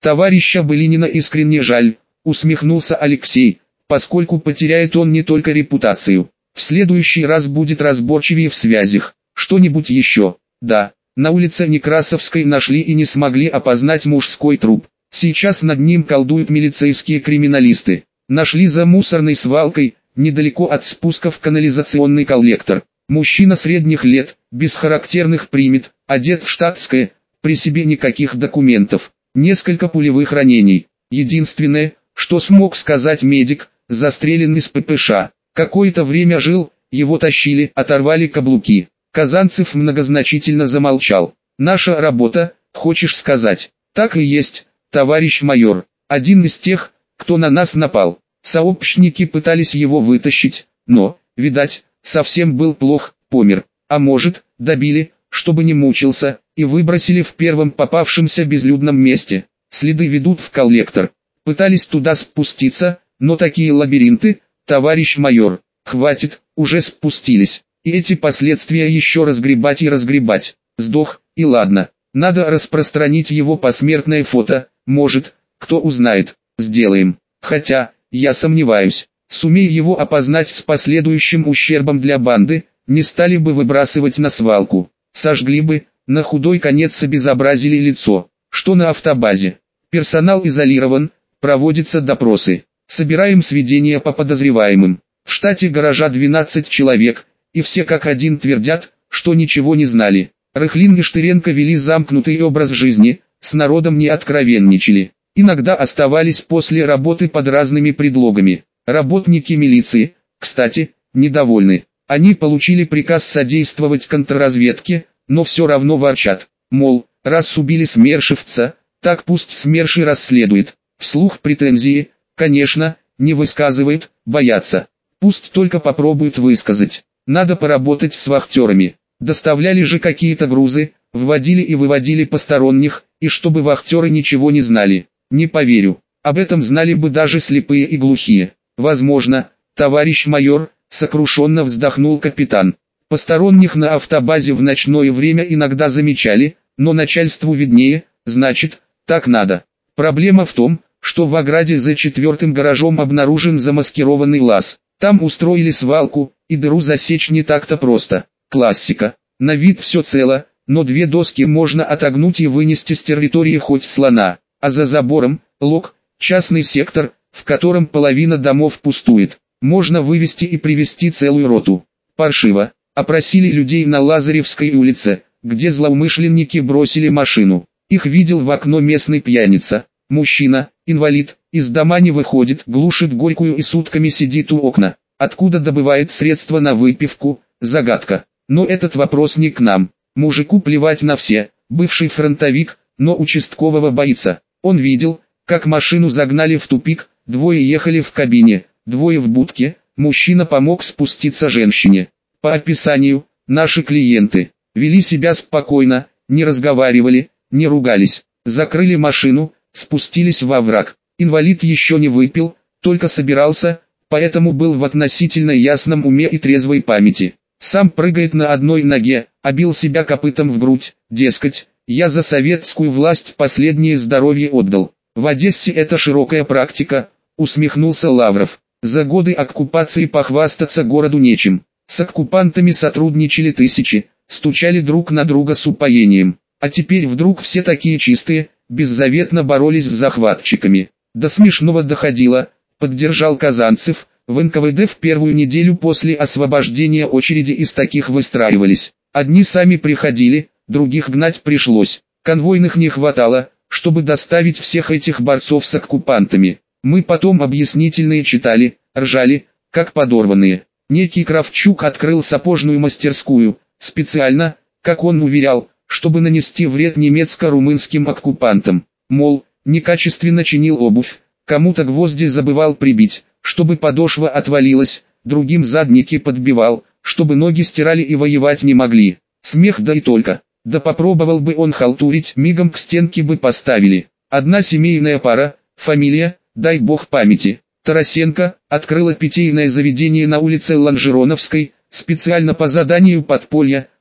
Товарища Былинина искренне жаль, усмехнулся Алексей, поскольку потеряет он не только репутацию. В следующий раз будет разборчивее в связях. Что-нибудь еще? Да, на улице Некрасовской нашли и не смогли опознать мужской труп. Сейчас над ним колдуют милицейские криминалисты. Нашли за мусорной свалкой, недалеко от спуска в канализационный коллектор. Мужчина средних лет, без характерных примет, одет в штатское, при себе никаких документов. Несколько пулевых ранений. Единственное, что смог сказать медик, застрелен из ППШ. Какое-то время жил, его тащили, оторвали каблуки. Казанцев многозначительно замолчал. «Наша работа, хочешь сказать?» «Так и есть, товарищ майор. Один из тех, кто на нас напал. Сообщники пытались его вытащить, но, видать, совсем был плох, помер. А может, добили, чтобы не мучился, и выбросили в первом попавшемся безлюдном месте. Следы ведут в коллектор. Пытались туда спуститься, но такие лабиринты, товарищ майор, хватит, уже спустились. И эти последствия еще разгребать и разгребать. Сдох, и ладно. Надо распространить его посмертное фото, может, кто узнает, сделаем. Хотя, я сомневаюсь, сумея его опознать с последующим ущербом для банды, не стали бы выбрасывать на свалку. Сожгли бы, на худой конец обезобразили лицо. Что на автобазе? Персонал изолирован, проводятся допросы. Собираем сведения по подозреваемым. В штате гаража 12 человек, и все как один твердят, что ничего не знали. Рыхлин и Штыренко вели замкнутый образ жизни, с народом не откровенничали. Иногда оставались после работы под разными предлогами. Работники милиции, кстати, недовольны. Они получили приказ содействовать контрразведке, но все равно ворчат. Мол, раз убили Смершевца, так пусть Смерш и расследует. Вслух претензии, конечно, не высказывают, боятся. Пусть только попробуют высказать. Надо поработать с вахтерами. Доставляли же какие-то грузы, вводили и выводили посторонних, и чтобы вахтеры ничего не знали. Не поверю. Об этом знали бы даже слепые и глухие. Возможно, товарищ майор, сокрушенно вздохнул капитан. Посторонних на автобазе в ночное время иногда замечали, но начальству виднее, значит, так надо. Проблема в том, что в ограде за 4-м гаражом обнаружен замаскированный лаз. Там устроили свалку, и дыру засечь не так-то просто. Классика. На вид все цело, но 2 доски можно отогнуть и вынести с территории хоть слона. А за забором, лог, частный сектор, в котором половина домов пустует. Можно вывести и привести целую роту. Паршиво. Опросили людей на Лазаревской улице, где злоумышленники бросили машину. Их видел в окно местный пьяница. Мужчина, инвалид, из дома не выходит, глушит горькую и сутками сидит у окна. Откуда добывает средства на выпивку, загадка. Но этот вопрос не к нам. Мужику плевать на все, бывший фронтовик, но участкового боится. Он видел, как машину загнали в тупик, 2 ехали в кабине, 2 в будке, мужчина помог спуститься женщине. По описанию, наши клиенты вели себя спокойно, не разговаривали, не ругались, закрыли машину, спустились во враг. Инвалид еще не выпил, только собирался, поэтому был в относительно ясном уме и трезвой памяти. Сам прыгает на одной ноге, обил себя копытом в грудь, дескать, я за советскую власть последнее здоровье отдал. В Одессе это широкая практика, усмехнулся Лавров. За годы оккупации похвастаться городу нечем. С оккупантами сотрудничали тысячи, стучали друг на друга с упоением. А теперь вдруг все такие чистые, беззаветно боролись с захватчиками. До смешного доходило, поддержал Казанцев. В НКВД в первую неделю после освобождения очереди из таких выстраивались. Одни сами приходили, других гнать пришлось. Конвойных не хватало, чтобы доставить всех этих борцов с оккупантами. Мы потом объяснительные читали, ржали, как подорванные. Некий Кравчук открыл сапожную мастерскую, специально, как он уверял, чтобы нанести вред немецко-румынским оккупантам. Мол, некачественно чинил обувь, кому-то гвозди забывал прибить, чтобы подошва отвалилась, другим задники подбивал, чтобы ноги стирали и воевать не могли. Смех да и только. Да попробовал бы он халтурить, мигом к стенке бы поставили. Одна семейная пара, фамилия, дай бог памяти, Тарасенко, открыла питейное заведение на улице Лонжероновской, специально по заданию подполья,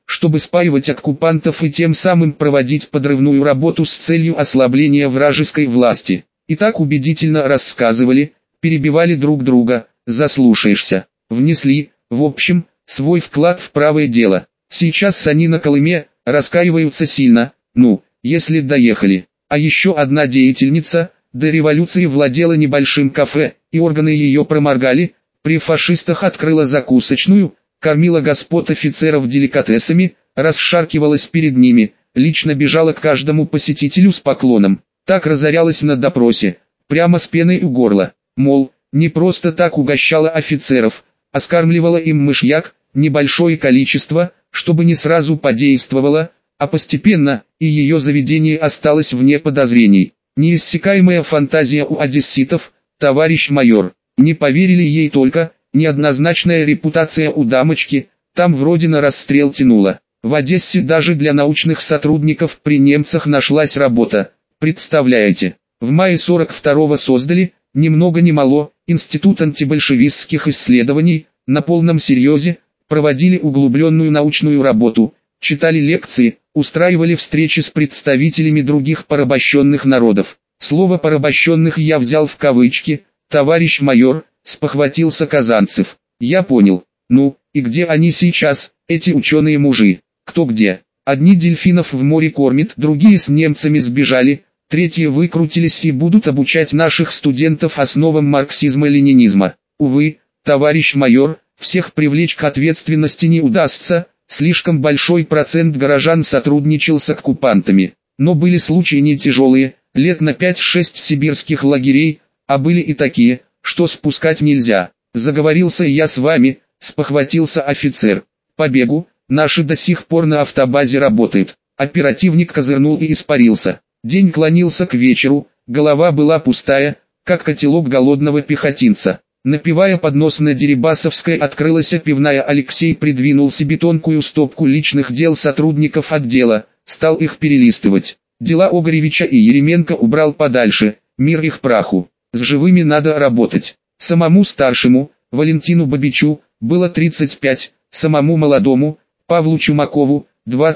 чтобы спаивать оккупантов и тем самым проводить подрывную работу с целью ослабления вражеской власти. И так убедительно рассказывали, перебивали друг друга, заслушаешься. Внесли, в общем, свой вклад в правое дело. Сейчас они на Колыме раскаиваются сильно, если доехали. А еще одна деятельница до революции владела небольшим кафе, и органы ее проморгали, при фашистах открыла закусочную, кормила господ офицеров деликатесами, расшаркивалась перед ними, лично бежала к каждому посетителю с поклоном. Так разорялась на допросе, прямо с пеной у горла. Мол, не просто так угощала офицеров, а скармливала им мышьяк, небольшое количество, чтобы не сразу подействовало, а постепенно, и ее заведение осталось вне подозрений. Неиссякаемая фантазия у одесситов, товарищ майор. Не поверили ей только, неоднозначная репутация у дамочки, там вроде на расстрел тянуло. В Одессе даже для научных сотрудников при немцах нашлась работа. Представляете, в мае 42-го создали, ни много ни мало, Институт антибольшевистских исследований, на полном серьезе, проводили углубленную научную работу, читали лекции, устраивали встречи с представителями других порабощенных народов. Слово «порабощенных» я взял в кавычки, товарищ майор, спохватился Казанцев. Я понял. И где они сейчас, эти ученые-мужи? Кто где? Одни дельфинов в море кормят, другие с немцами сбежали, третьи выкрутились и будут обучать наших студентов основам марксизма-ленинизма. Увы, товарищ майор, всех привлечь к ответственности не удастся, слишком большой процент горожан сотрудничал с оккупантами. Но были случаи не тяжелые, лет на 5-6 сибирских лагерей, а были и такие, что спускать нельзя. Заговорился я с вами, спохватился офицер. Побегу, наши до сих пор на автобазе работают. Оперативник козырнул и испарился. День клонился к вечеру, голова была пустая, как котелок голодного пехотинца. Напивая под нос на Дерибасовской открылась пивная, Алексей придвинул себе тонкую стопку личных дел сотрудников отдела, стал их перелистывать. Дела Огревича и Еременко убрал подальше, мир их праху. С живыми надо работать. Самому старшему, Валентину Бабичу, было 35, самому молодому, Павлу Чумакову,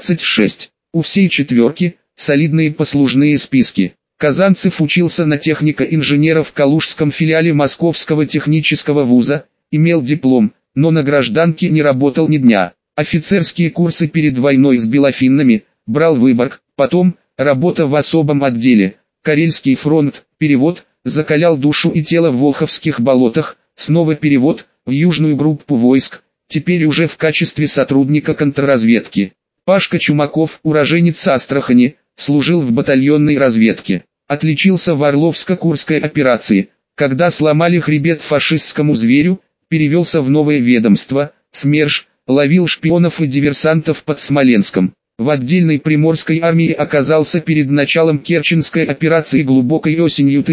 26. У всей четверки, солидные послужные списки. Казанцев учился на техника-инженера в Калужском филиале Московского технического вуза, имел диплом, но на гражданке не работал ни дня. Офицерские курсы перед войной с белофиннами, брал Выборг, потом, работа в особом отделе, Карельский фронт, перевод, закалял душу и тело в Волховских болотах, снова перевод, в южную группу войск, теперь уже в качестве сотрудника контрразведки. Пашка Чумаков, уроженец Астрахани, служил в батальонной разведке. Отличился в Орловско-Курской операции, когда сломали хребет фашистскому зверю, перевелся в новое ведомство, СМЕРШ, ловил шпионов и диверсантов под Смоленском. В отдельной Приморской армии оказался перед началом Керченской операции глубокой осенью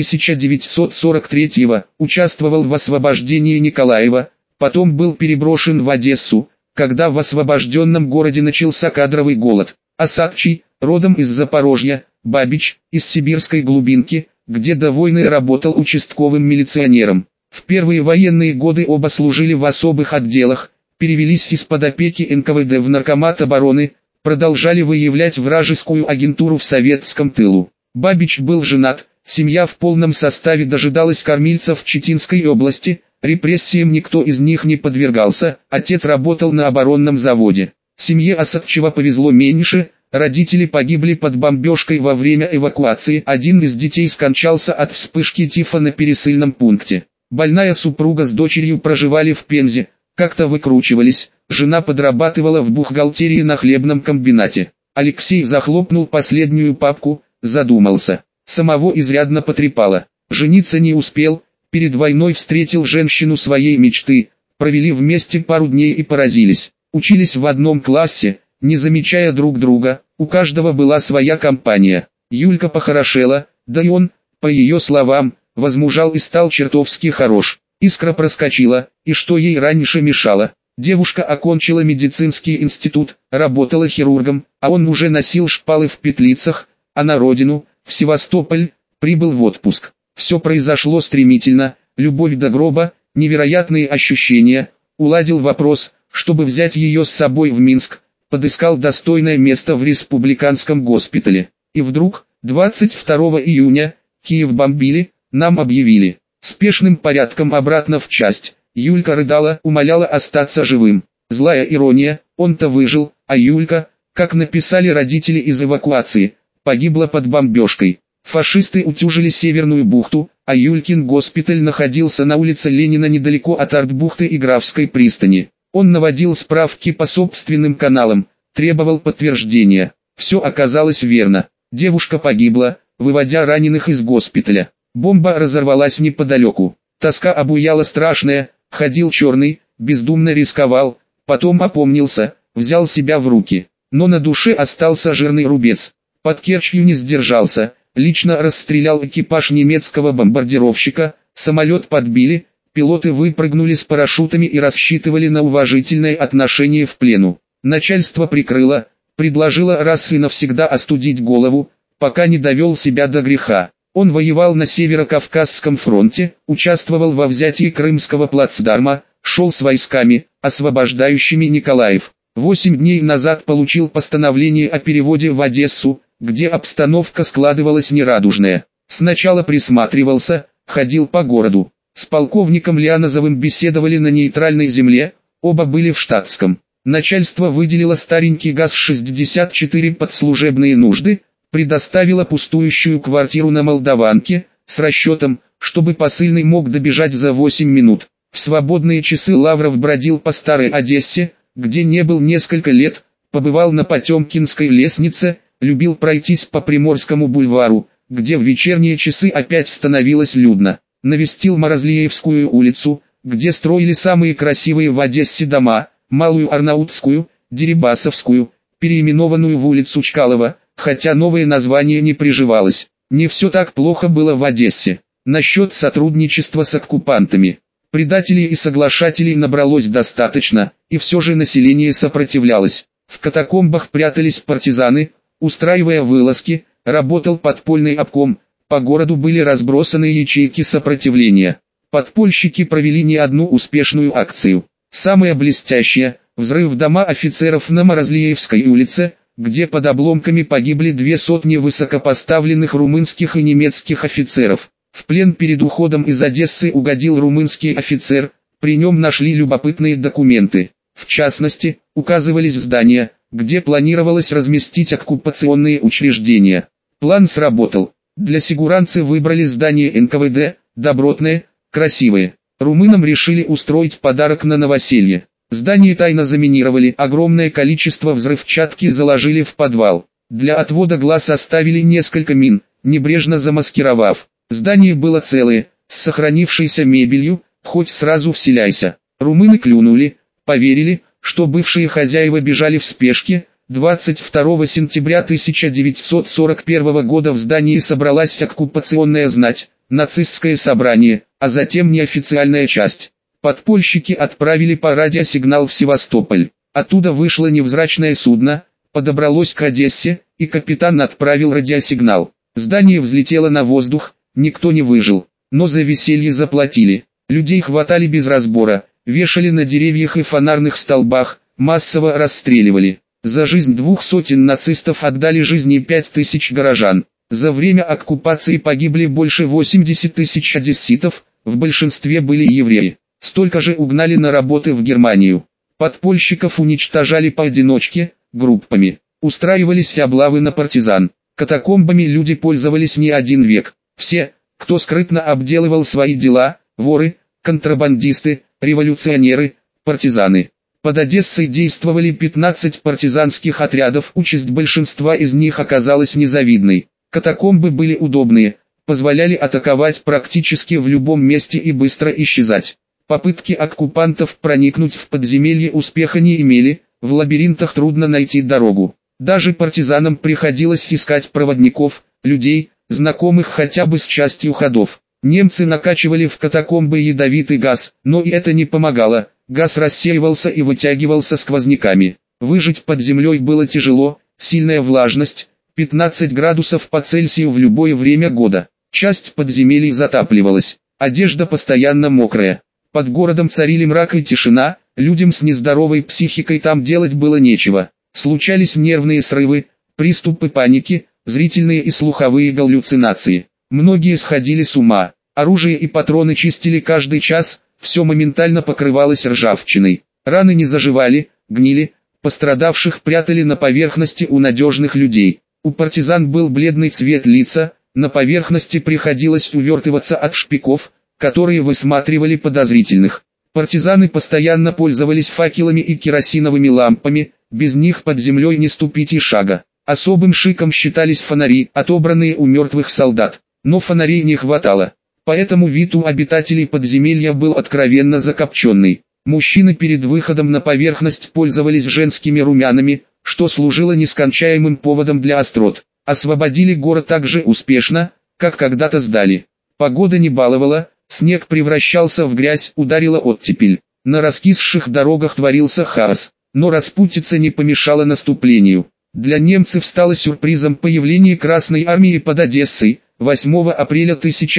1943-го, участвовал в освобождении Николаева, потом был переброшен в Одессу, когда в освобожденном городе начался кадровый голод. Осадчий, родом из Запорожья, Бабич, из сибирской глубинки, где до войны работал участковым милиционером. В первые военные годы оба служили в особых отделах, перевелись из-под опеки НКВД в Наркомат обороны, продолжали выявлять вражескую агентуру в советском тылу. Бабич был женат, семья в полном составе дожидалась кормильцев в Читинской области, репрессиям никто из них не подвергался, отец работал на оборонном заводе. Семье Осадчева повезло меньше, родители погибли под бомбежкой во время эвакуации, один из детей скончался от вспышки тифа на пересыльном пункте. Больная супруга с дочерью проживали в Пензе, как-то выкручивались, жена подрабатывала в бухгалтерии на хлебном комбинате. Алексей захлопнул последнюю папку, задумался. Самого изрядно потрепало. Жениться не успел, перед войной встретил женщину своей мечты, провели вместе пару дней и поразились. Учились в одном классе, не замечая друг друга, у каждого была своя компания. Юлька похорошела, да и он, по ее словам, возмужал и стал чертовски хорош. Искра проскочила, и что ей раньше мешало? Девушка окончила медицинский институт, работала хирургом, а он уже носил шпалы в петлицах, а на родину, в Севастополь, прибыл в отпуск. Все произошло стремительно, любовь до гроба, невероятные ощущения, уладил вопрос, чтобы взять ее с собой в Минск, подыскал достойное место в республиканском госпитале. И вдруг, 22 июня, Киев бомбили, нам объявили. Спешным порядком обратно в часть. Юлька рыдала, умоляла остаться живым. Злая ирония, он-то выжил, а Юлька, как написали родители из эвакуации, погибла под бомбежкой. Фашисты утюжили Северную бухту, а Юлькин госпиталь находился на улице Ленина недалеко от Артбухты и Графской пристани. Он наводил справки по собственным каналам, требовал подтверждения. Все оказалось верно. Девушка погибла, выводя раненых из госпиталя. Бомба разорвалась неподалеку. Тоска обуяла страшная, ходил черный, бездумно рисковал, потом опомнился, взял себя в руки. Но на душе остался жирный рубец. Под Керчью не сдержался, лично расстрелял экипаж немецкого бомбардировщика, самолет подбили, пилоты выпрыгнули с парашютами и рассчитывали на уважительное отношение в плену. Начальство прикрыло, предложило раз и навсегда остудить голову, пока не довел себя до греха. Он воевал на Северо-Кавказском фронте, участвовал во взятии Крымского плацдарма, шел с войсками, освобождающими Николаев. 8 дней назад получил постановление о переводе в Одессу, где обстановка складывалась нерадужная. Сначала присматривался, ходил по городу. С полковником Лианозовым беседовали на нейтральной земле, оба были в штатском. Начальство выделило старенький ГАЗ-64 под служебные нужды, предоставило пустующую квартиру на Молдаванке, с расчетом, чтобы посыльный мог добежать за 8 минут. В свободные часы Лавров бродил по старой Одессе, где не был несколько лет, побывал на Потемкинской лестнице, любил пройтись по Приморскому бульвару, где в вечерние часы опять становилось людно. Навестил Морозлиевскую улицу, где строили самые красивые в Одессе дома, Малую Арнаутскую, Дерибасовскую, переименованную в улицу Чкалова, хотя новое название не приживалось. Не все так плохо было в Одессе. Насчет сотрудничества с оккупантами. Предателей и соглашателей набралось достаточно, и все же население сопротивлялось. В катакомбах прятались партизаны, устраивая вылазки, работал подпольный обком, по городу были разбросаны ячейки сопротивления. Подпольщики провели не одну успешную акцию. Самая блестящая – взрыв дома офицеров на Морозлиевской улице, где под обломками погибли 200 высокопоставленных румынских и немецких офицеров. В плен перед уходом из Одессы угодил румынский офицер, при нем нашли любопытные документы. В частности, указывались здания, где планировалось разместить оккупационные учреждения. План сработал. Для сигуранцы выбрали здание НКВД, добротное, красивое. Румынам решили устроить подарок на новоселье. Здание тайно заминировали, огромное количество взрывчатки заложили в подвал. Для отвода глаз оставили несколько мин, небрежно замаскировав. Здание было целое, с сохранившейся мебелью, хоть сразу вселяйся. Румыны клюнули, поверили, что бывшие хозяева бежали в спешке. 22 сентября 1941 года в здании собралась оккупационная знать, нацистское собрание, а затем неофициальная часть. Подпольщики отправили по радиосигнал в Севастополь. Оттуда вышло невзрачное судно, подобралось к Одессе, и капитан отправил радиосигнал. Здание взлетело на воздух, никто не выжил, но за веселье заплатили. Людей хватали без разбора, вешали на деревьях и фонарных столбах, массово расстреливали. За жизнь 200 нацистов отдали жизни 5000 горожан. За время оккупации погибли больше 80 тысяч одесситов, в большинстве были евреи. Столько же угнали на работы в Германию. Подпольщиков уничтожали поодиночке, группами. Устраивались облавы на партизан. Катакомбами люди пользовались не один век. Все, кто скрытно обделывал свои дела, воры, контрабандисты, революционеры, партизаны. Под Одессой действовали 15 партизанских отрядов, участь большинства из них оказалась незавидной. Катакомбы были удобные, позволяли атаковать практически в любом месте и быстро исчезать. Попытки оккупантов проникнуть в подземелье успеха не имели, в лабиринтах трудно найти дорогу. Даже партизанам приходилось искать проводников, людей, знакомых хотя бы с частью ходов. Немцы накачивали в катакомбы ядовитый газ, но и это не помогало, газ рассеивался и вытягивался сквозняками. Выжить под землей было тяжело, сильная влажность, 15 градусов по Цельсию в любое время года. Часть подземелий затапливалась, одежда постоянно мокрая. Под городом царили мрак и тишина, людям с нездоровой психикой там делать было нечего. Случались нервные срывы, приступы паники, зрительные и слуховые галлюцинации. Многие сходили с ума. Оружие и патроны чистили каждый час, все моментально покрывалось ржавчиной. Раны не заживали, гнили, пострадавших прятали на поверхности у надежных людей. У партизан был бледный цвет лица, на поверхности приходилось увертываться от шпиков, которые высматривали подозрительных. Партизаны постоянно пользовались факелами и керосиновыми лампами, без них под землей не ступить и шага. Особым шиком считались фонари, отобранные у мертвых солдат. Но фонарей не хватало, поэтому вид у обитателей подземелья был откровенно закопченный. Мужчины перед выходом на поверхность пользовались женскими румянами, что служило нескончаемым поводом для острот. Освободили город так же успешно, как когда-то сдали. Погода не баловала, снег превращался в грязь, ударила оттепель. На раскисших дорогах творился хаос, но распутица не помешала наступлению. Для немцев стало сюрпризом появление Красной армии под Одессой. 8 апреля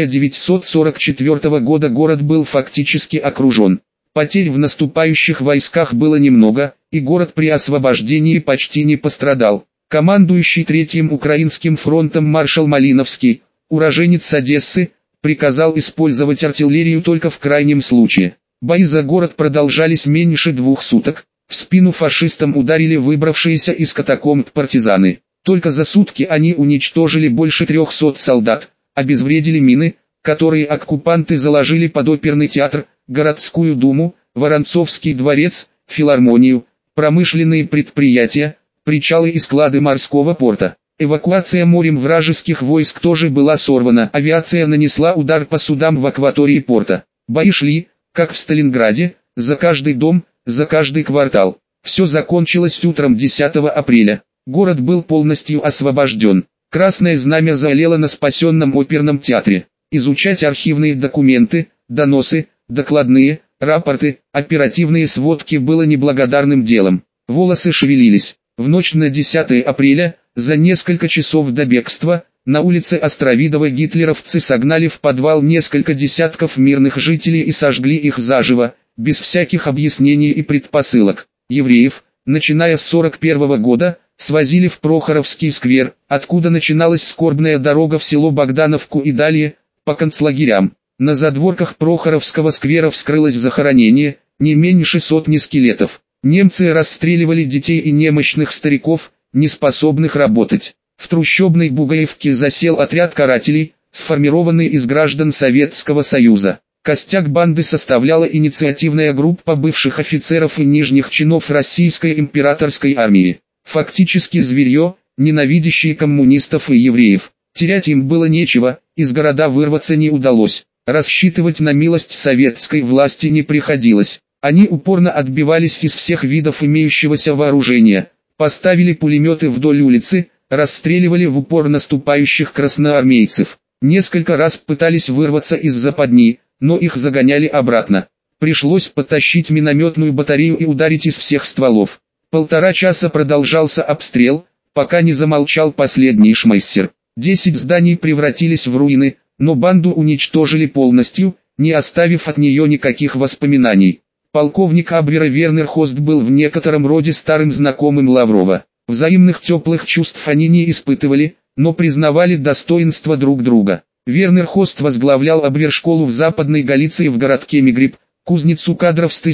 1944 года город был фактически окружен. Потерь в наступающих войсках было немного, и город при освобождении почти не пострадал. Командующий Третьим Украинским фронтом маршал Малиновский, уроженец Одессы, приказал использовать артиллерию только в крайнем случае. Бои за город продолжались меньше 2 суток, в спину фашистам ударили выбравшиеся из катакомб партизаны. Только за сутки они уничтожили больше 300 солдат, обезвредили мины, которые оккупанты заложили под оперный театр, городскую думу, Воронцовский дворец, филармонию, промышленные предприятия, причалы и склады морского порта. Эвакуация морем вражеских войск тоже была сорвана, авиация нанесла удар по судам в акватории порта. Бои шли, как в Сталинграде, за каждый дом, за каждый квартал. Все закончилось утром 10 апреля. Город был полностью освобожден. Красное знамя заолело на спасенном оперном театре. Изучать архивные документы, доносы, докладные, рапорты, оперативные сводки было неблагодарным делом. Волосы шевелились. В ночь на 10 апреля, за несколько часов до бегства, на улице Островидово гитлеровцы согнали в подвал несколько десятков мирных жителей и сожгли их заживо, без всяких объяснений и предпосылок. Евреев, начиная с 1941 года, свозили в Прохоровский сквер, откуда начиналась скорбная дорога в село Богдановку и далее, по концлагерям. На задворках Прохоровского сквера вскрылось захоронение, не меньше сотни скелетов. Немцы расстреливали детей и немощных стариков, неспособных работать. В трущобной Бугаевке засел отряд карателей, сформированный из граждан Советского Союза. Костяк банды составляла инициативная группа бывших офицеров и нижних чинов Российской императорской армии. Фактически зверье, ненавидящие коммунистов и евреев. Терять им было нечего, из города вырваться не удалось. Рассчитывать на милость советской власти не приходилось. Они упорно отбивались из всех видов имеющегося вооружения. Поставили пулеметы вдоль улицы, расстреливали в упор наступающих красноармейцев. Несколько раз пытались вырваться из западни, но их загоняли обратно. Пришлось потащить минометную батарею и ударить из всех стволов. 1,5 часа продолжался обстрел, пока не замолчал последний шмайсер. 10 зданий превратились в руины, но банду уничтожили полностью, не оставив от нее никаких воспоминаний. Полковник Абвера Вернер Хост был в некотором роде старым знакомым Лаврова. Взаимных теплых чувств они не испытывали, но признавали достоинство друг друга. Вернер Хост возглавлял Абвер-школу в Западной Галиции в городке Мигриб, кузницу кадров с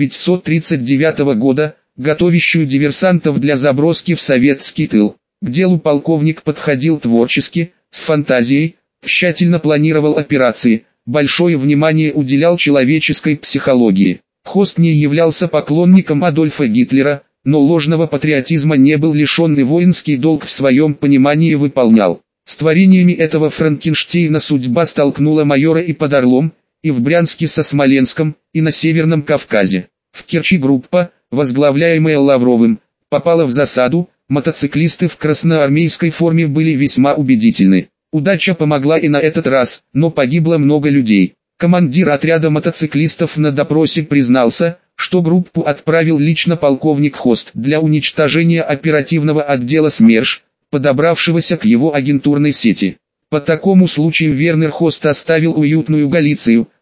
1939 года, готовящую диверсантов для заброски в советский тыл. К делу полковник подходил творчески, с фантазией, тщательно планировал операции, большое внимание уделял человеческой психологии. Хост не являлся поклонником Адольфа Гитлера, но ложного патриотизма не был лишен и воинский долг в своем понимании выполнял. С творениями этого Франкенштейна судьба столкнула майора и под Орлом, и в Брянске со Смоленском, и на Северном Кавказе. В Керчи группа, возглавляемая Лавровым, попала в засаду, мотоциклисты в красноармейской форме были весьма убедительны. Удача помогла и на этот раз, но погибло много людей. Командир отряда мотоциклистов на допросе признался, что группу отправил лично полковник Хост для уничтожения оперативного отдела СМЕРШ, подобравшегося к его агентурной сети. По такому случаю Вернер Хост оставил уютную Галицию,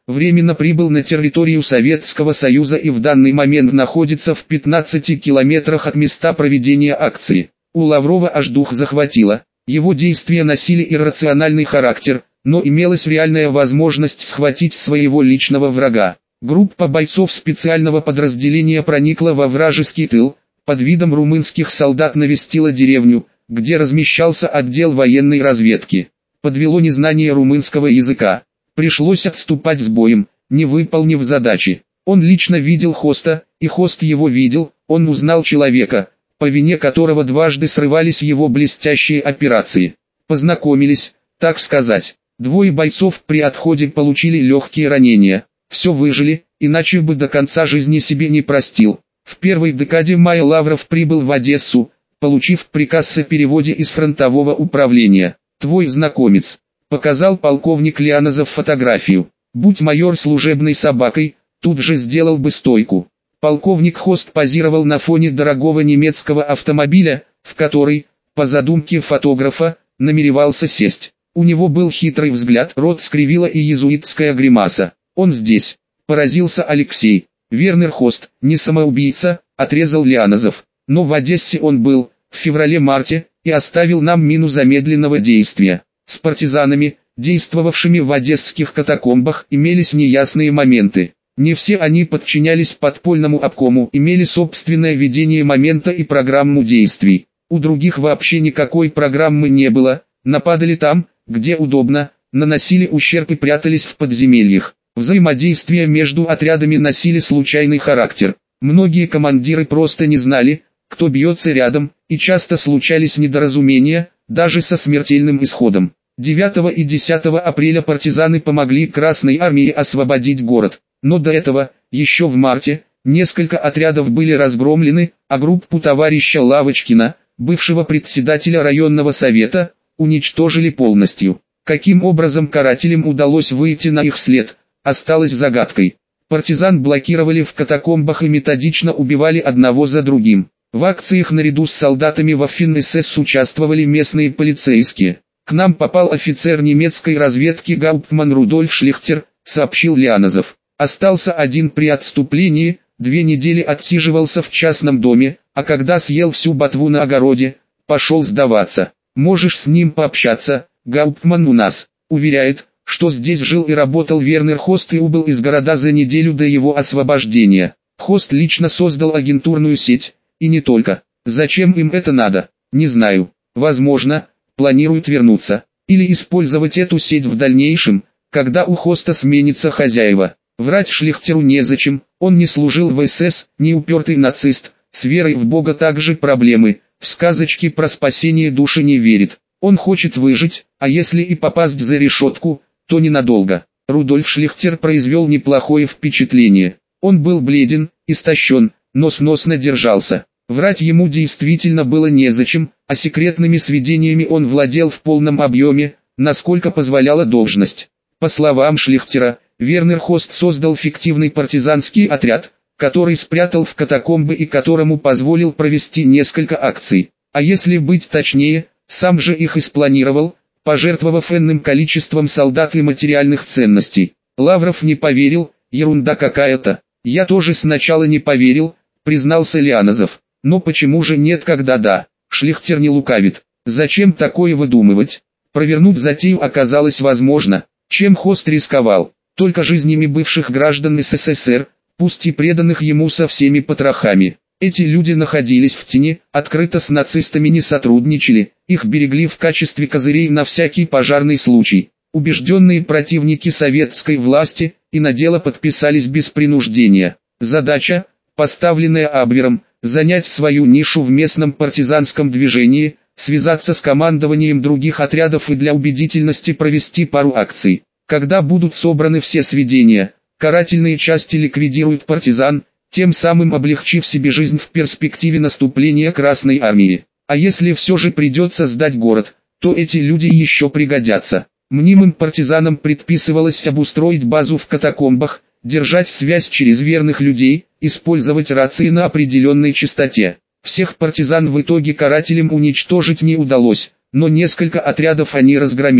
временно прибыл на территорию Советского Союза и в данный момент находится в 15 километрах от места проведения акции. У Лаврова аж дух захватило. Его действия носили иррациональный характер, но имелась реальная возможность схватить своего личного врага. Группа бойцов специального подразделения проникла во вражеский тыл, под видом румынских солдат навестила деревню, где размещался отдел военной разведки. Подвело незнание румынского языка. Пришлось отступать с боем, не выполнив задачи. Он лично видел хоста, и хост его видел, он узнал человека, по вине которого дважды срывались его блестящие операции. Познакомились, так сказать. Двое бойцов при отходе получили легкие ранения. Все выжили, иначе бы до конца жизни себе не простил. В первой декаде мая Лавров прибыл в Одессу, получив приказ о переводе из фронтового управления. «Твой знакомец», — показал полковник Лианозов фотографию. «Будь майор служебной собакой, тут же сделал бы стойку». Полковник Хост позировал на фоне дорогого немецкого автомобиля, в который, по задумке фотографа, намеревался сесть. У него был хитрый взгляд, рот скривила и иезуитская гримаса. «Он здесь», — поразился Алексей. «Вернер Хост, не самоубийца», — отрезал Лианозов. «Но в Одессе он был, в феврале-марте, и оставил нам мину замедленного действия. С партизанами, действовавшими в одесских катакомбах, имелись неясные моменты. Не все они подчинялись подпольному обкому, имели собственное видение момента и программу действий. У других вообще никакой программы не было, нападали там, где удобно, наносили ущерб и прятались в подземельях. Взаимодействия между отрядами носили случайный характер. Многие командиры просто не знали, кто бьется рядом, и часто случались недоразумения, даже со смертельным исходом. 9 и 10 апреля партизаны помогли Красной армии освободить город. Но до этого, еще в марте, несколько отрядов были разгромлены, а группу товарища Лавочкина, бывшего председателя районного совета, уничтожили полностью. Каким образом карателям удалось выйти на их след, осталось загадкой. Партизан блокировали в катакомбах и методично убивали одного за другим. В акциях наряду с солдатами Waffen-СС участвовали местные полицейские. «К нам попал офицер немецкой разведки Гауптман Рудольф Шлихтер», сообщил Лианозов. «Остался один при отступлении, 2 недели отсиживался в частном доме, а когда съел всю ботву на огороде, пошел сдаваться. Можешь с ним пообщаться, Гауптман у нас. Уверяет, что здесь жил и работал Вернер Хост и убыл из города за неделю до его освобождения. Хост лично создал агентурную сеть, и не только. Зачем им это надо, не знаю. Возможно, планируют вернуться, или использовать эту сеть в дальнейшем, когда у Хоста сменится хозяева. Врать Шлихтеру незачем, он не служил в СС, не упертый нацист, с верой в Бога также проблемы, в сказочки про спасение души не верит. Он хочет выжить, а если и попасть за решетку, то ненадолго. Рудольф Шлихтер произвел неплохое впечатление. Он был бледен, истощен, но сносно держался. Врать ему действительно было незачем, а секретными сведениями он владел в полном объеме, насколько позволяла должность. По словам Шлихтера, Вернер Хост создал фиктивный партизанский отряд, который спрятал в катакомбы и которому позволил провести несколько акций. А если быть точнее, сам же их и спланировал, пожертвовав энным количеством солдат и материальных ценностей. Лавров не поверил, ерунда какая-то. Я тоже сначала не поверил, признался Лианозов. Но почему же нет, когда да? Шлихтер не лукавит. Зачем такое выдумывать? Провернуть затею оказалось возможно. Чем Хост рисковал? Только жизнями бывших граждан СССР, пусть и преданных ему со всеми потрохами. Эти люди находились в тени, открыто с нацистами не сотрудничали, их берегли в качестве козырей на всякий пожарный случай. Убежденные противники советской власти, и на дело подписались без принуждения. Задача, поставленная Абвером, занять свою нишу в местном партизанском движении, связаться с командованием других отрядов и для убедительности провести пару акций. Когда будут собраны все сведения, карательные части ликвидируют партизан, тем самым облегчив себе жизнь в перспективе наступления Красной армии. А если все же придется сдать город, то эти люди еще пригодятся. Мнимым партизанам предписывалось обустроить базу в катакомбах, держать связь через верных людей, использовать рации на определенной частоте. Всех партизан в итоге карателям уничтожить не удалось, но несколько отрядов они разгромили.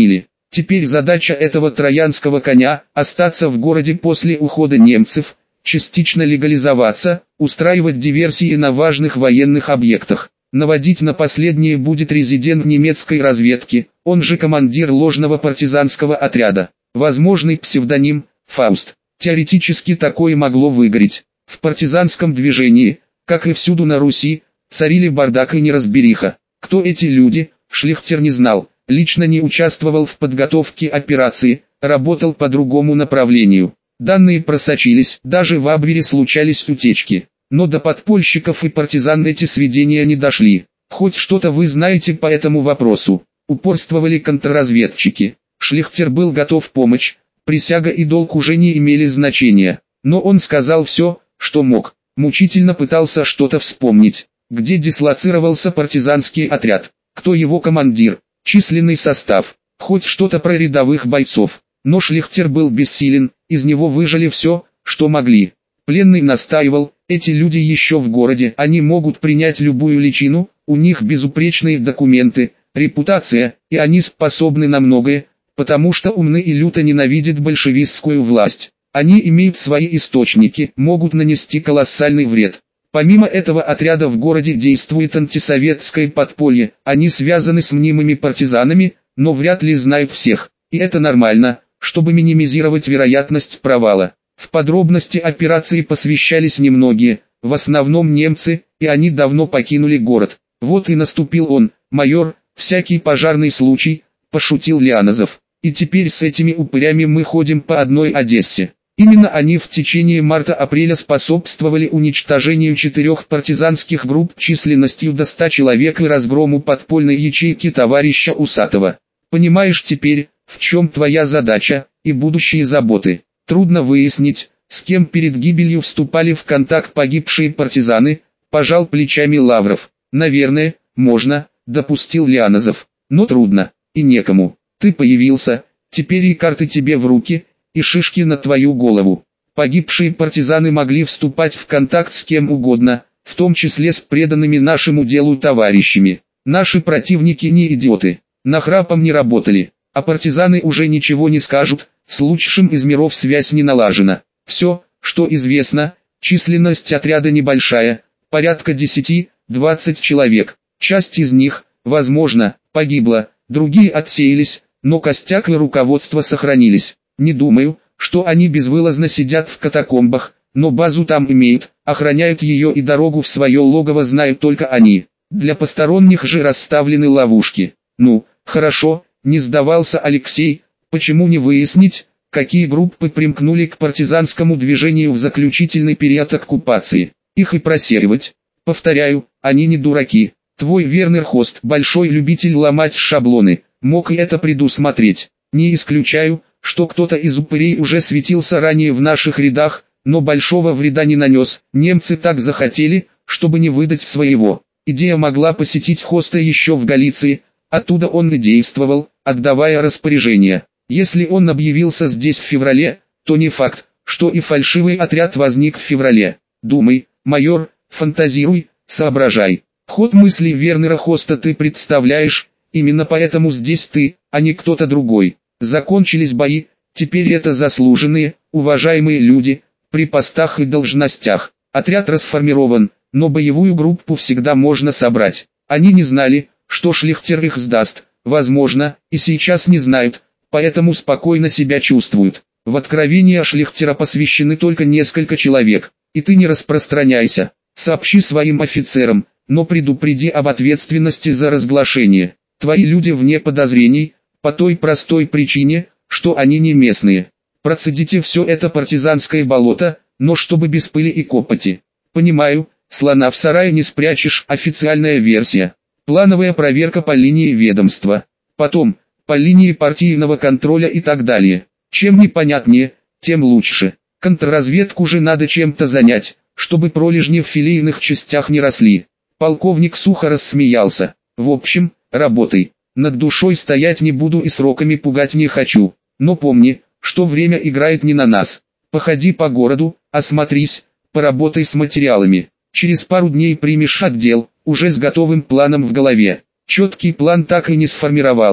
Теперь задача этого троянского коня – остаться в городе после ухода немцев, частично легализоваться, устраивать диверсии на важных военных объектах. Наводить на последнее будет резидент немецкой разведки, он же командир ложного партизанского отряда. Возможный псевдоним – Фауст. Теоретически такое могло выгореть. В партизанском движении, как и всюду на Руси, царили бардак и неразбериха. Кто эти люди, Шлихтер не знал, лично не участвовал в подготовке операции, работал по другому направлению. Данные просочились, даже в Абвере случались утечки. Но до подпольщиков и партизан эти сведения не дошли. Хоть что-то вы знаете по этому вопросу? Упорствовали контрразведчики. Шлихтер был готов помочь, присяга и долг уже не имели значения. Но он сказал все, что мог. Мучительно пытался что-то вспомнить. Где дислоцировался партизанский отряд? Кто его командир? Численный состав? Хоть что-то про рядовых бойцов. Но Шлихтер был бессилен, из него выжали все, что могли. Пленный настаивал, эти люди еще в городе, они могут принять любую личину, у них безупречные документы, репутация, и они способны на многое, потому что умны и люто ненавидят большевистскую власть. Они имеют свои источники, могут нанести колоссальный вред. Помимо этого отряда в городе действует антисоветское подполье, они связаны с мнимыми партизанами, но вряд ли знают всех, и это нормально, чтобы минимизировать вероятность провала. В подробности операции посвящались немногие, в основном немцы, и они давно покинули город. Вот и наступил он, майор, всякий пожарный случай, пошутил Лианозов. И теперь с этими упырями мы ходим по одной Одессе. Именно они в течение марта-апреля способствовали уничтожению 4 партизанских групп численностью до 100 человек и разгрому подпольной ячейки товарища Усатого. Понимаешь теперь, в чем твоя задача и будущие заботы? Трудно выяснить, с кем перед гибелью вступали в контакт погибшие партизаны, пожал плечами Лавров. Наверное, можно, допустил Лианозов, но трудно, и некому. Ты появился, теперь и карты тебе в руки, и шишки на твою голову. Погибшие партизаны могли вступать в контакт с кем угодно, в том числе с преданными нашему делу товарищами. Наши противники не идиоты, нахрапом не работали, а партизаны уже ничего не скажут, с лучшим из миров связь не налажена. Все, что известно, численность отряда небольшая, порядка 10-20 человек. Часть из них, возможно, погибла, другие отсеялись, но костяк и руководство сохранились. Не думаю, что они безвылазно сидят в катакомбах, но базу там имеют, охраняют ее и дорогу в свое логово знают только они. Для посторонних же расставлены ловушки. Ну, хорошо, не сдавался Алексей, почему не выяснить, какие группы примкнули к партизанскому движению в заключительный период оккупации? Их и просеивать. Повторяю, они не дураки. Твой верный хост, большой любитель ломать шаблоны, мог и это предусмотреть. Не исключаю, что кто-то из упырей уже светился ранее в наших рядах, но большого вреда не нанес. Немцы так захотели, чтобы не выдать своего. Идея могла посетить хоста еще в Галиции, оттуда он и действовал, отдавая распоряжения. Если он объявился здесь в феврале, то не факт, что и фальшивый отряд возник в феврале. Думай, майор, фантазируй, соображай. Ход мыслей Вернера Хоста ты представляешь, именно поэтому здесь ты, а не кто-то другой. Закончились бои, теперь это заслуженные, уважаемые люди, при постах и должностях. Отряд расформирован, но боевую группу всегда можно собрать. Они не знали, что Шлихтер их сдаст, возможно, и сейчас не знают, поэтому спокойно себя чувствуют. В откровения Шлихтера посвящены только несколько человек, и ты не распространяйся. Сообщи своим офицерам, но предупреди об ответственности за разглашение. Твои люди вне подозрений, по той простой причине, что они не местные. Процедите все это партизанское болото, но чтобы без пыли и копоти. Понимаю, слона в сарае не спрячешь, официальная версия. Плановая проверка по линии ведомства. Потом, по линии партийного контроля и так далее. Чем непонятнее, тем лучше. Контрразведку же надо чем-то занять, чтобы пролежни в филейных частях не росли. Полковник сухо рассмеялся. В общем, работай. Над душой стоять не буду и сроками пугать не хочу. Но помни, что время играет не на нас. Походи по городу, осмотрись, поработай с материалами. Через пару дней примешь отдел, уже с готовым планом в голове. Четкий план так и не сформировался.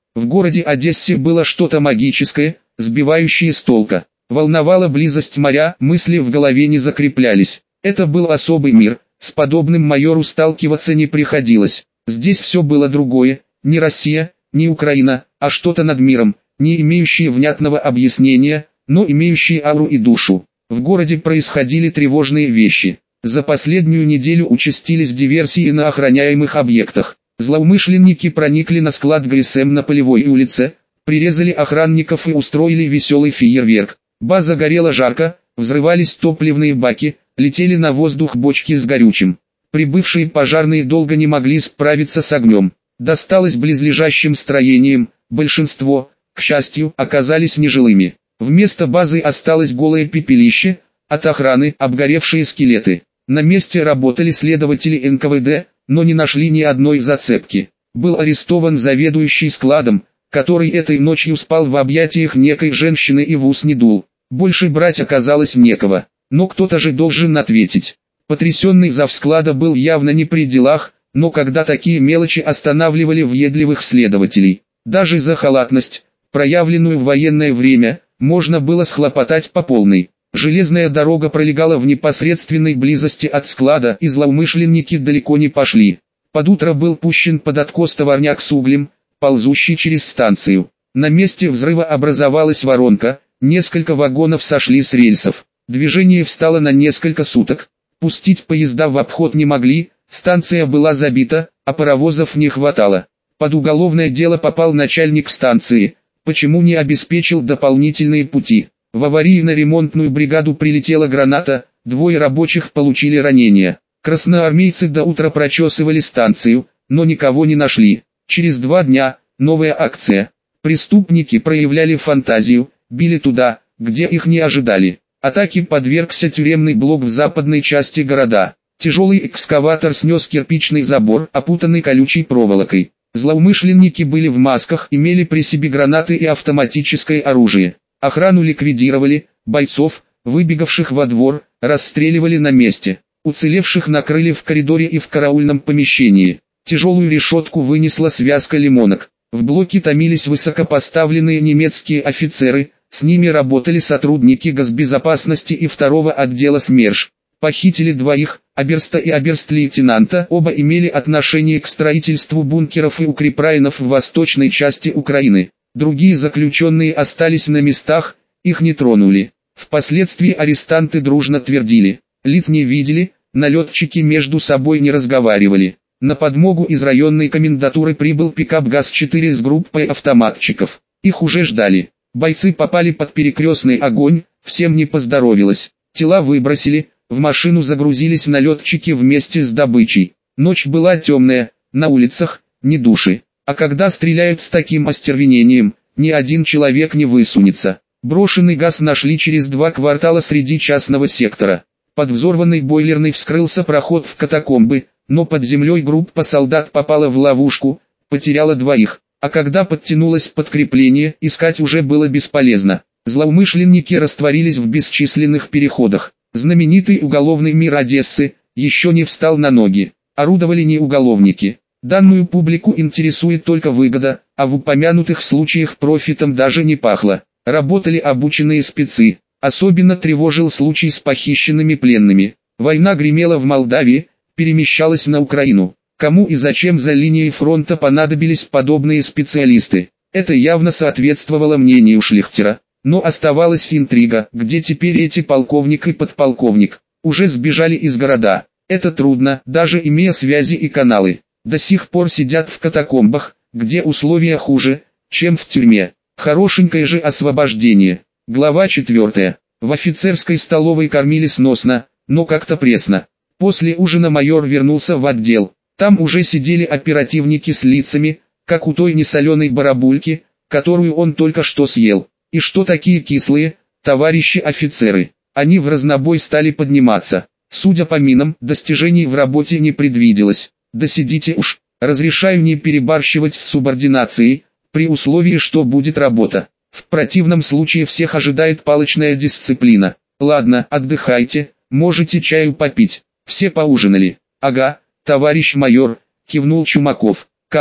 В городе Одессе было что-то магическое, сбивающее с толка. Волновала близость моря, мысли в голове не закреплялись. Это был особый мир, с подобным майору сталкиваться не приходилось. Здесь все было другое, не Россия, не Украина, а что-то над миром, не имеющее внятного объяснения, но имеющее ауру и душу. В городе происходили тревожные вещи. За последнюю неделю участились диверсии на охраняемых объектах. Злоумышленники проникли на склад ГСМ на Полевой улице, прирезали охранников и устроили веселый фейерверк. База горела жарко, взрывались топливные баки, летели на воздух бочки с горючим. Прибывшие пожарные долго не могли справиться с огнем. Досталось близлежащим строениям, большинство, к счастью, оказались нежилыми. Вместо базы осталось голое пепелище, от охраны обгоревшие скелеты. На месте работали следователи НКВД, но не нашли ни одной зацепки. Был арестован заведующий складом, который этой ночью спал в объятиях некой женщины и в ус не дул. Больше брать оказалось некого, но кто-то же должен ответить. Потрясенный завсклада был явно не при делах, но когда такие мелочи останавливали въедливых следователей, даже за халатность, проявленную в военное время, можно было схлопотать по полной. Железная дорога пролегала в непосредственной близости от склада, и злоумышленники далеко не пошли. Под утро был пущен под откос товарняк с углем, ползущий через станцию. На месте взрыва образовалась воронка, несколько вагонов сошли с рельсов. Движение встало на несколько суток. Пустить поезда в обход не могли, станция была забита, а паровозов не хватало. Под уголовное дело попал начальник станции, почему не обеспечил дополнительные пути. В аварийно-ремонтную бригаду прилетела граната, 2 рабочих получили ранения. Красноармейцы до утра прочесывали станцию, но никого не нашли. Через 2 дня, новая акция. Преступники проявляли фантазию, били туда, где их не ожидали. Атаке подвергся тюремный блок в западной части города. Тяжелый экскаватор снес кирпичный забор, опутанный колючей проволокой. Злоумышленники были в масках, имели при себе гранаты и автоматическое оружие. Охрану ликвидировали, бойцов, выбегавших во двор, расстреливали на месте. Уцелевших накрыли в коридоре и в караульном помещении. Тяжелую решетку вынесла связка лимонок. В блоке томились высокопоставленные немецкие офицеры, с ними работали сотрудники госбезопасности и 2-го отдела СМЕРШ. Похитили 2, оберста и оберст-лейтенанта, оба имели отношение к строительству бункеров и укрепрайонов в восточной части Украины. Другие заключенные остались на местах, их не тронули. Впоследствии арестанты дружно твердили, лиц не видели, налетчики между собой не разговаривали. На подмогу из районной комендатуры прибыл пикап ГАЗ-4 с группой автоматчиков. Их уже ждали. Бойцы попали под перекрестный огонь, всем не поздоровилось. Тела выбросили, в машину загрузились налетчики вместе с добычей. Ночь была темная, на улицах ни души. А когда стреляют с таким остервенением, ни один человек не высунется. Брошенный газ нашли через 2 квартала среди частного сектора. Под взорванной бойлерной вскрылся проход в катакомбы, но под землей группа солдат попала в ловушку, потеряла 2. А когда подтянулось подкрепление, искать уже было бесполезно. Злоумышленники растворились в бесчисленных переходах. Знаменитый уголовный мир Одессы еще не встал на ноги. Орудовали не уголовники. Данную публику интересует только выгода, а в упомянутых случаях профитом даже не пахло. Работали обученные спецы. Особенно тревожил случай с похищенными пленными. Война гремела в Молдавии, перемещалась на Украину. Кому и зачем за линией фронта понадобились подобные специалисты? Это явно соответствовало мнению Шлихтера. Но оставалась интрига, где теперь эти полковник и подполковник. Уже сбежали из города. Это трудно, даже имея связи и каналы. До сих пор сидят в катакомбах, где условия хуже, чем в тюрьме. Хорошенькое же освобождение. Глава 4. В офицерской столовой кормили сносно, но как-то пресно. После ужина майор вернулся в отдел. Там уже сидели оперативники с лицами, как у той несоленой барабульки, которую он только что съел. И что такие кислые, товарищи офицеры? Они в разнобой стали подниматься. Судя по минам, достижений в работе не предвиделось. Да сидите уж, разрешаю не перебарщивать с субординацией, при условии, что будет работа. В противном случае всех ожидает палочная дисциплина. Ладно, отдыхайте, можете чаю попить. Все поужинали. Ага, товарищ майор, кивнул Чумаков. Каша,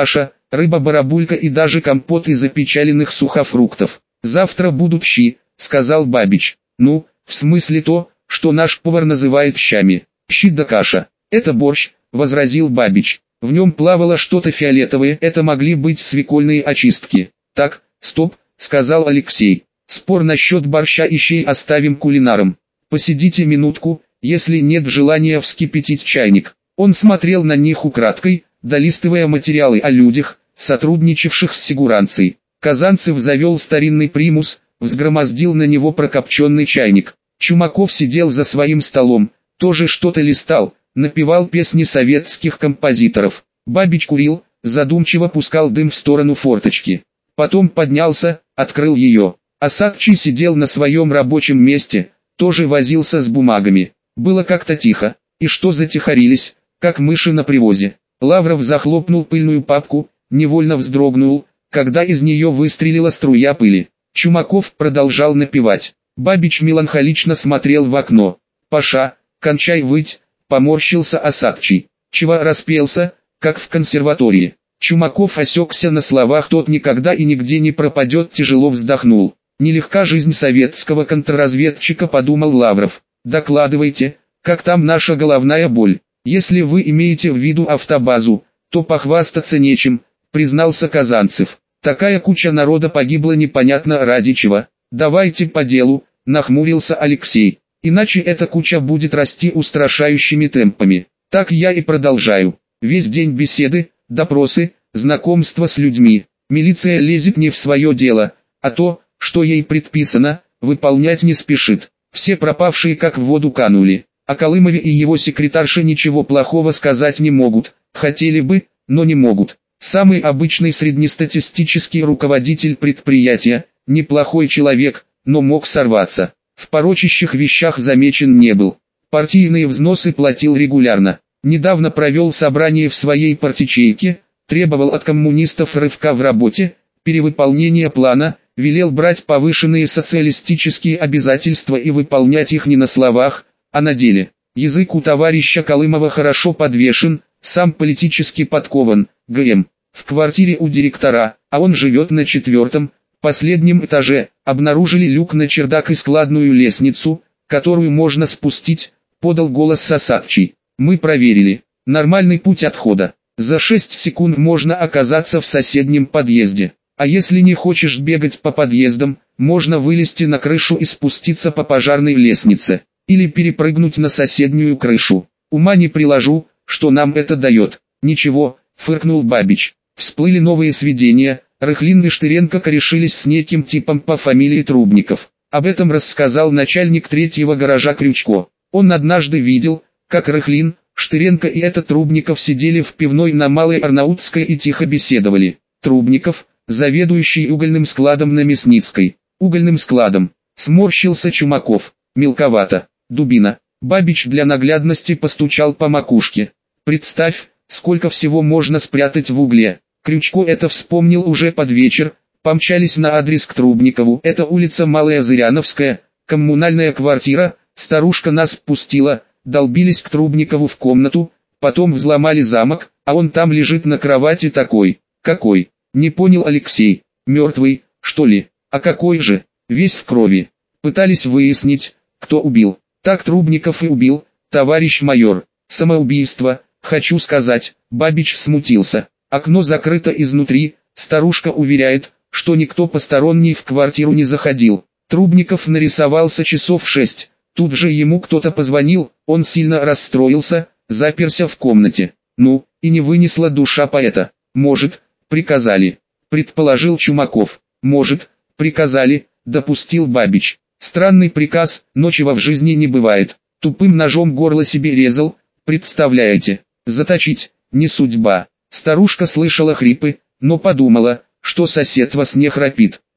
рыба-барабулька и даже компот из запечаленных сухофруктов. «Завтра будут щи», — сказал Бабич. «Ну, в смысле то, что наш повар называет щами. Щи да каша. Это борщ», — возразил Бабич. В нем плавало что-то фиолетовое, это могли быть свекольные очистки. «Так, стоп», — сказал Алексей. «Спор насчет борща и щей оставим кулинарам. Посидите минутку, если нет желания вскипятить чайник». Он смотрел на них украдкой, долистывая материалы о людях, сотрудничавших с сигуранцией. Казанцев завел старинный примус, взгромоздил на него прокопченный чайник. Чумаков сидел за своим столом, тоже что-то листал, напевал песни советских композиторов. Бабич курил, задумчиво пускал дым в сторону форточки. Потом поднялся, открыл ее. Осадчий сидел на своем рабочем месте, тоже возился с бумагами. Было как-то тихо, и что затихарились, как мыши на привозе. Лавров захлопнул пыльную папку, невольно вздрогнул, когда из нее выстрелила струя пыли. Чумаков продолжал напевать. Бабич меланхолично смотрел в окно. «Паша, кончай выть», — поморщился Осадчий. «Чего распелся, как в консерватории?» Чумаков осекся на словах, тот никогда и нигде не пропадет, тяжело вздохнул. «Нелегка жизнь советского контрразведчика», — подумал Лавров. «Докладывайте, как там наша головная боль? Если вы имеете в виду автобазу, то похвастаться нечем», — признался Казанцев. «Такая куча народа погибла непонятно ради чего». «Давайте по делу», — нахмурился Алексей. «Иначе эта куча будет расти устрашающими темпами». Так я и продолжаю. Весь день беседы, допросы, знакомства с людьми. Милиция лезет не в свое дело, а то, что ей предписано, выполнять не спешит. Все пропавшие как в воду канули. О Колымове и его секретарше ничего плохого сказать не могут. Хотели бы, но не могут. Самый обычный среднестатистический руководитель предприятия, неплохой человек, но мог сорваться. В порочащих вещах замечен не был. Партийные взносы платил регулярно. Недавно провел собрание в своей партячейке, требовал от коммунистов рывка в работе, перевыполнения плана, велел брать повышенные социалистические обязательства и выполнять их не на словах, а на деле. Язык у товарища Колымова хорошо подвешен, сам политически подкован, ГМ. В квартире у директора, а он живет на 4-м, последнем этаже, обнаружили люк на чердак и складную лестницу, которую можно спустить, подал голос Осадчий. Мы проверили. Нормальный путь отхода. За 6 секунд можно оказаться в соседнем подъезде. А если не хочешь бегать по подъездам, можно вылезти на крышу и спуститься по пожарной лестнице. Или перепрыгнуть на соседнюю крышу. Ума не приложу, что нам это дает. Ничего, фыркнул Бабич. Всплыли новые сведения. Рыхлин и Штыренко корешились с неким типом по фамилии Трубников. Об этом рассказал начальник 3-го гаража Крючко. Он однажды видел, как Рыхлин, Штыренко и этот Трубников сидели в пивной на Малой Арнаутской и тихо беседовали. Трубников, заведующий угольным складом на Мясницкой. Угольным складом. Сморщился Чумаков. Мелковато. Дубина. Бабич для наглядности постучал по макушке. Представь, сколько всего можно спрятать в угле. Крючко это вспомнил уже под вечер. Помчались на адрес к Трубникову. Это улица Малая Зыряновская, коммунальная квартира. Старушка нас пустила. Долбились к Трубникову в комнату, потом взломали замок, а он там лежит на кровати такой. Какой? Не понял Алексей. Мертвый, что ли? А какой же? Весь в крови. Пытались выяснить, кто убил. Так Трубников и убил, товарищ майор. Самоубийство, хочу сказать. Бабич смутился. Окно закрыто изнутри, старушка уверяет, что никто посторонний в квартиру не заходил. Трубников нарисовался часов 6. Тут же ему кто-то позвонил, он сильно расстроился, заперся в комнате. Ну, и не вынесла душа поэта. Может, приказали, предположил Чумаков. Может, приказали, допустил Бабич. Странный приказ, но чего в жизни не бывает. Тупым ножом горло себе резал, представляете. Заточить, не судьба. Старушка слышала хрипы, но подумала, что сосед во сне храпит.